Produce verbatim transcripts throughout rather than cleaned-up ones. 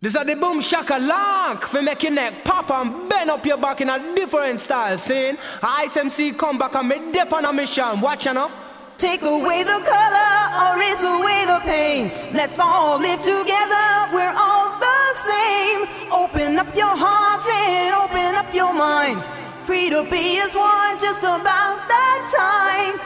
This are the boom shaka lock for make your neck pop and bend up your back in a different style. Seeing Ice M C come back and me dip on a mission. Watch you know. Take away the color or erase away the pain. Let's all live together. We're all the same. Open up your hearts and open up your minds. Free to be as one, just about that time.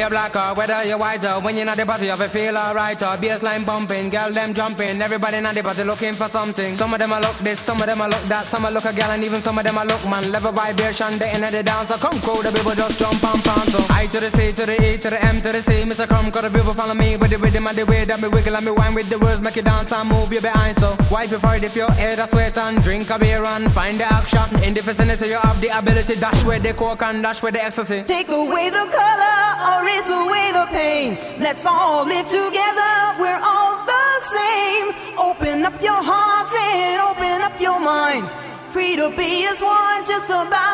black or whether you're white or when you're not the party, you feel alright or bassline bumping, girl them jumping, everybody not the party looking for something. Some of them a look this, some of them a look that, some a look a girl and even some of them a look man. Level vibration, the end of the dance, so come cool, the people just jump and pound. So I to the C, to the E, to the M, to the C, Mister Crumb, cause the people follow me with the rhythm and the way that me wiggle and me wine with the words, make you dance and move you behind. So wipe your forehead if your head a sweat and drink a beer and find the action. In the vicinity you have the ability, dash with the coke and dash with the ecstasy. Take away the color or erase away the pain. Let's all live together, we're all the same. Open up your hearts and open up your minds. Free to be as one, just about